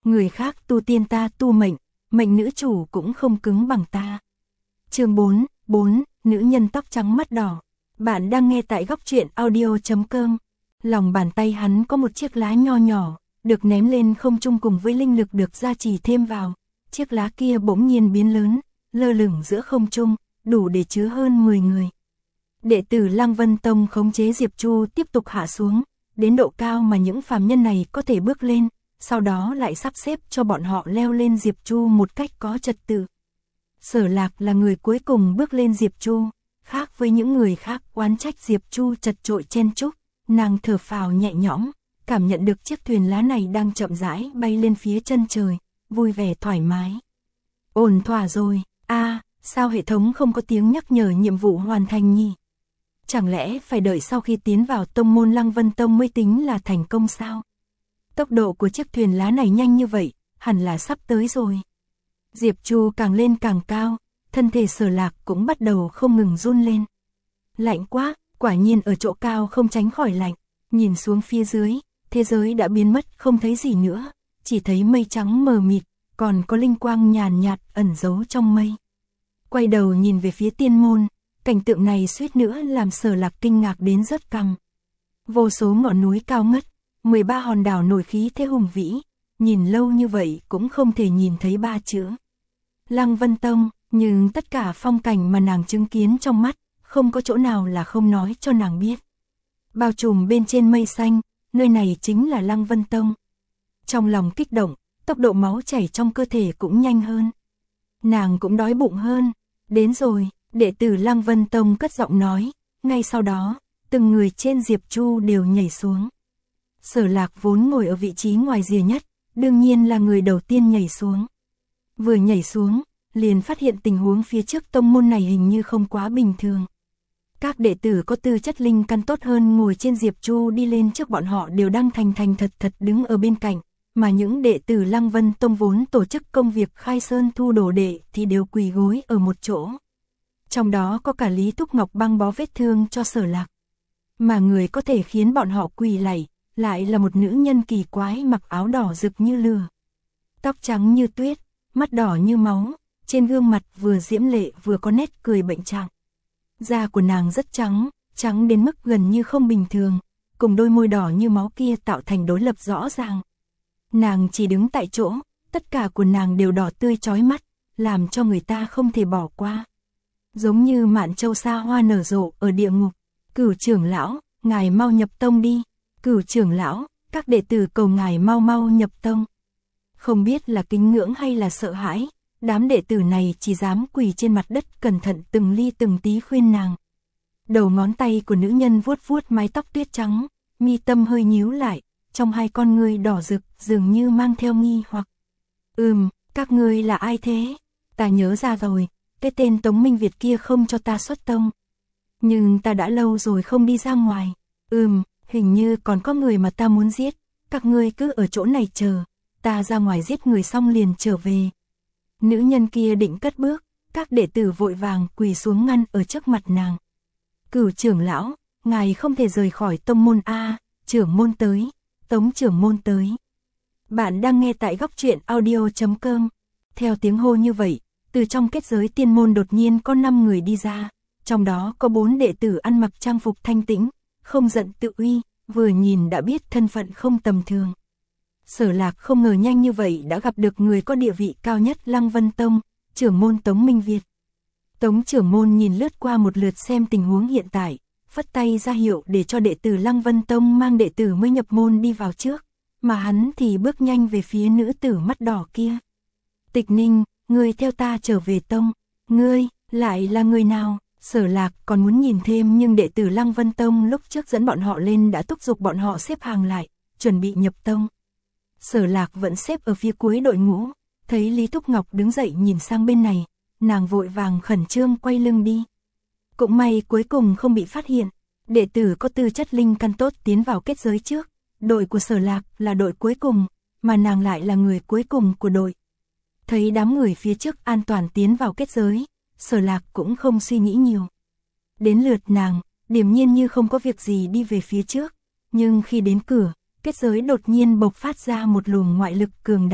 người khác tu tiên ta tu mệnh, mệnh nữ chủ cũng không cứng bằng ta. Chương 4, nữ nhân tóc trắng mắt đỏ. Bạn đang nghe tại góc truyện audio.com. Lòng bàn tay hắn có một chiếc lá nho nhỏ, được ném lên không trung cùng với linh lực được gia trì thêm vào. Chiếc lá kia bỗng nhiên biến lớn, lơ lửng giữa không trung, đủ để chứa hơn 10 người. Đệ tử Lăng Vân Tông khống chế Diệp Chu tiếp tục hạ xuống, đến độ cao mà những phàm nhân này có thể bước lên, sau đó lại sắp xếp cho bọn họ leo lên Diệp Chu một cách có trật tự. Sở Lạc là người cuối cùng bước lên Diệp Chu, khác với những người khác oán trách Diệp Chu chật chội chen chúc, nàng thở phào nhẹ nhõm, cảm nhận được chiếc thuyền lá này đang chậm rãi bay lên phía chân trời, vui vẻ thoải mái. Ổn thỏa rồi, sao hệ thống không có tiếng nhắc nhở nhiệm vụ hoàn thành nhỉ? Chẳng lẽ phải đợi sau khi tiến vào tông môn Lăng Vân Tông mới tính là thành công sao? Tốc độ của chiếc thuyền lá này nhanh như vậy, hẳn là sắp tới rồi. Diệp Chu càng lên càng cao, thân thể Sở Lạc cũng bắt đầu không ngừng run lên. Lạnh quá, quả nhiên ở chỗ cao không tránh khỏi lạnh, nhìn xuống phía dưới, thế giới đã biến mất không thấy gì nữa, chỉ thấy mây trắng mờ mịt, còn có linh quang nhàn nhạt ẩn giấu trong mây. Quay đầu nhìn về phía tiên môn, cảnh tượng này suýt nữa làm Sở Lạc kinh ngạc đến rớt cằm. Vô số ngọn núi cao ngất, 13 hòn đảo nổi khí thế hùng vĩ, nhìn lâu như vậy cũng không thể nhìn thấy 3 chữ Lăng Vân Tông, nhưng tất cả phong cảnh mà nàng chứng kiến trong mắt, không có chỗ nào là không nói cho nàng biết. Bao trùm bên trên mây xanh, nơi này chính là Lăng Vân Tông. Trong lòng kích động, tốc độ máu chảy trong cơ thể cũng nhanh hơn. Nàng cũng đói bụng hơn. Đến rồi, đệ tử Lăng Vân Tông cất giọng nói, ngay sau đó, từng người trên Diệp Chu đều nhảy xuống. Sở Lạc vốn ngồi ở vị trí ngoài rìa nhất, đương nhiên là người đầu tiên nhảy xuống. Vừa nhảy xuống, liền phát hiện tình huống phía trước tông môn này hình như không quá bình thường. Các đệ tử có tư chất linh căn tốt hơn ngồi trên Diệp Chu đi lên trước bọn họ đều đang thành thật đứng ở bên cạnh, mà những đệ tử Lăng Vân Tông vốn tổ chức công việc khai sơn thu đồ đệ thì đều quỳ gối ở một chỗ. Trong đó có cả Lý Thúc Ngọc băng bó vết thương cho Sở Lạc. Mà người có thể khiến bọn họ quỳ lạy, lại là một nữ nhân kỳ quái mặc áo đỏ rực như lửa. Tóc trắng như tuyết, mắt đỏ như máu, trên gương mặt vừa diễm lệ vừa có nét cười bệnh trạng. Da của nàng rất trắng, trắng đến mức gần như không bình thường, cùng đôi môi đỏ như máu kia tạo thành đối lập rõ ràng. Nàng chỉ đứng tại chỗ, tất cả của nàng đều đỏ tươi chói mắt, làm cho người ta không thể bỏ qua. Giống như mạn châu sa hoa nở rộ ở địa ngục. Cửu trưởng lão, ngài mau nhập tông đi. Cửu trưởng lão, các đệ tử cầu ngài mau nhập tông. Không biết là kính ngưỡng hay là sợ hãi, đám đệ tử này chỉ dám quỳ trên mặt đất cẩn thận từng ly từng tí khuyên nàng. Đầu ngón tay của nữ nhân vuốt mái tóc tuyết trắng, mi tâm hơi nhíu lại, trong hai con ngươi đỏ rực dường như mang theo nghi hoặc. Các ngươi là ai thế? Ta nhớ ra rồi, cái tên Tống Minh Việt kia không cho ta xuất tông. Nhưng ta đã lâu rồi không đi ra ngoài. Hình như còn có người mà ta muốn giết, các ngươi cứ ở chỗ này chờ, ta ra ngoài giết người xong liền trở về. Nữ nhân kia định cất bước, các đệ tử vội vàng quỳ xuống ngăn ở trước mặt nàng. Cửu trưởng lão, ngài không thể rời khỏi tông môn trưởng môn tới, Tống trưởng môn tới. Bạn đang nghe tại góc truyện audio.com. Theo tiếng hô như vậy, từ trong kết giới tiên môn đột nhiên có 5 người đi ra, trong đó có 4 đệ tử ăn mặc trang phục thanh tĩnh, không giận tự uy, vừa nhìn đã biết thân phận không tầm thường. Sở Lạc không ngờ nhanh như vậy đã gặp được người có địa vị cao nhất Lăng Vân Tông, trưởng môn Tống Minh Việt. Tống trưởng môn nhìn lướt qua một lượt xem tình huống hiện tại, phất tay ra hiệu để cho đệ tử Lăng Vân Tông mang đệ tử mới nhập môn đi vào trước, mà hắn thì bước nhanh về phía nữ tử mắt đỏ kia. Tịch Ninh, ngươi theo ta trở về tông, ngươi, lại là người nào? Sở Lạc còn muốn nhìn thêm nhưng đệ tử Lăng Vân Tông lúc trước dẫn bọn họ lên đã thúc giục bọn họ xếp hàng lại, chuẩn bị nhập tông. Sở Lạc vẫn xếp ở phía cuối đội ngũ, thấy Lý Thúc Ngọc đứng dậy nhìn sang bên này, nàng vội vàng khẩn trương quay lưng đi. Cũng may cuối cùng không bị phát hiện, đệ tử có tư chất linh căn tốt tiến vào kết giới trước, đội của Sở Lạc là đội cuối cùng, mà nàng lại là người cuối cùng của đội. Thấy đám người phía trước an toàn tiến vào kết giới, Sở Lạc cũng không suy nghĩ nhiều. Đến lượt nàng, điềm nhiên như không có việc gì đi về phía trước, nhưng khi đến cửa, kết giới đột nhiên bộc phát ra một luồng ngoại lực cường đại,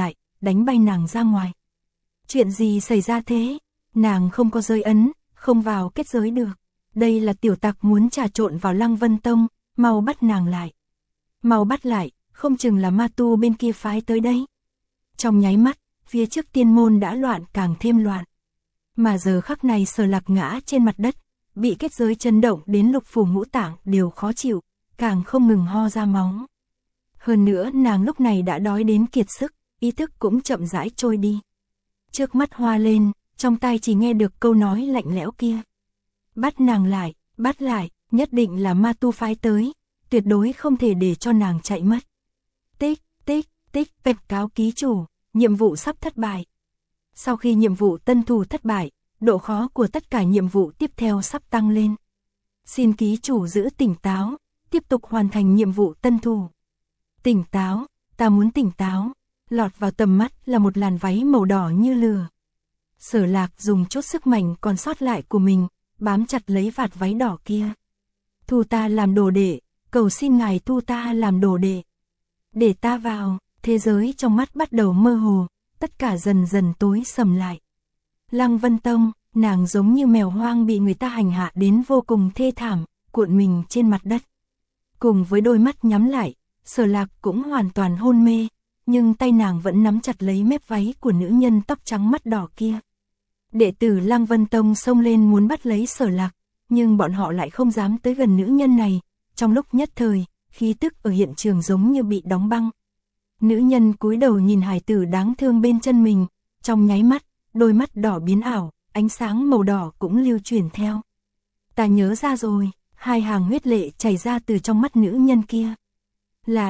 đánh bay nàng ra ngoài. Chuyện gì xảy ra thế? Nàng không có giới ấn, không vào kết giới được. Đây là tiểu tặc muốn trà trộn vào Lăng Vân Tông, mau bắt nàng lại. Mau bắt lại, không chừng là ma tu bên kia phái tới đây. Trong nháy mắt, phía trước tiên môn đã loạn càng thêm loạn. Mà giờ khắc này Sở Lạc ngã trên mặt đất, bị kết giới chấn động đến lục phủ ngũ tạng đều khó chịu, càng không ngừng ho ra máu. Hơn nữa nàng lúc này đã đói đến kiệt sức, ý thức cũng chậm rãi trôi đi. Trước mắt hoa lên, trong tai chỉ nghe được câu nói lạnh lẽo kia. Bắt nàng lại, bắt lại, nhất định là ma tu phái tới, tuyệt đối không thể để cho nàng chạy mất. Tích, tích, tích, bẹp cáo ký chủ, nhiệm vụ sắp thất bại. Sau khi nhiệm vụ tân thủ thất bại, độ khó của tất cả nhiệm vụ tiếp theo sắp tăng lên. Xin ký chủ giữ tỉnh táo, tiếp tục hoàn thành nhiệm vụ tân thủ. Tỉnh táo, ta muốn tỉnh táo. Lọt vào tầm mắt là một làn váy màu đỏ như lửa. Sở Lạc dùng chút sức mạnh còn sót lại của mình, bám chặt lấy vạt váy đỏ kia. Thu ta làm đồ đệ, cầu xin ngài thu ta làm đồ đệ. Để ta vào, thế giới trong mắt bắt đầu mơ hồ, tất cả dần dần tối sầm lại. Lăng Vân Tông, nàng giống như mèo hoang bị người ta hành hạ đến vô cùng thê thảm, cuộn mình trên mặt đất. Cùng với đôi mắt nhắm lại, Sở Lạc cũng hoàn toàn hôn mê, nhưng tay nàng vẫn nắm chặt lấy mép váy của nữ nhân tóc trắng mắt đỏ kia. Đệ tử Lăng Vân Tông xông lên muốn bắt lấy Sở Lạc, nhưng bọn họ lại không dám tới gần nữ nhân này. Trong lúc nhất thời, khí tức ở hiện trường giống như bị đóng băng. Nữ nhân cúi đầu nhìn hài tử đáng thương bên chân mình, trong nháy mắt, đôi mắt đỏ biến ảo, ánh sáng màu đỏ cũng lưu chuyển theo. Ta nhớ ra rồi, hai hàng huyết lệ chảy ra từ trong mắt nữ nhân kia. Là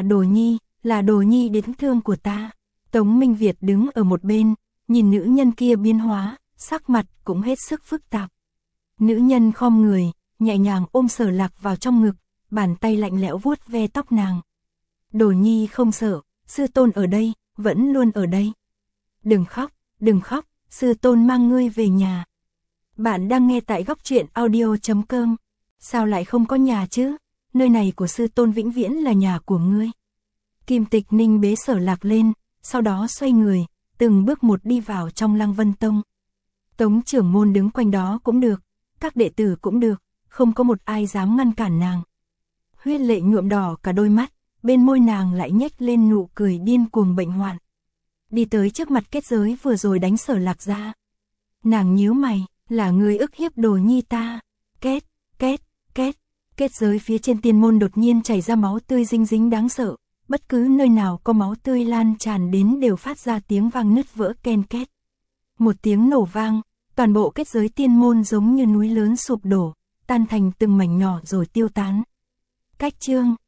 Đồ Nhi đến thương của ta. Tống Minh Việt đứng ở một bên, nhìn nữ nhân kia biến hóa, sắc mặt cũng hết sức phức tạp. Nữ nhân khom người, nhẹ nhàng ôm Sở Lạc vào trong ngực, bàn tay lạnh lẽo vuốt ve tóc nàng. Đồ Nhi không sợ, sư tôn ở đây, vẫn luôn ở đây. Đừng khóc, sư tôn mang ngươi về nhà. Bạn đang nghe tại góc truyện audio.com. Sao lại không có nhà chứ? Nơi này của sư tôn vĩnh viễn là nhà của ngươi. Kim Tịch Ninh bế Sở Lạc lên, sau đó xoay người, từng bước một đi vào trong Lăng Vân Tông. Tống trưởng môn đứng quanh đó cũng được, các đệ tử cũng được, không có một ai dám ngăn cản nàng. Huyết lệ nhuộm đỏ cả đôi mắt, bên môi nàng lại nhếch lên nụ cười điên cuồng bệnh hoạn. Đi tới trước mặt kết giới vừa rồi đánh Sở Lạc ra. Nàng nhíu mày, là người ức hiếp Đồ Nhi ta. Kết giới phía trên tiên môn đột nhiên chảy ra máu tươi dinh dính đáng sợ. Bất cứ nơi nào có máu tươi lan tràn đến đều phát ra tiếng vang nứt vỡ ken két. Một tiếng nổ vang, toàn bộ kết giới tiên môn giống như núi lớn sụp đổ, tan thành từng mảnh nhỏ rồi tiêu tán. Cách chương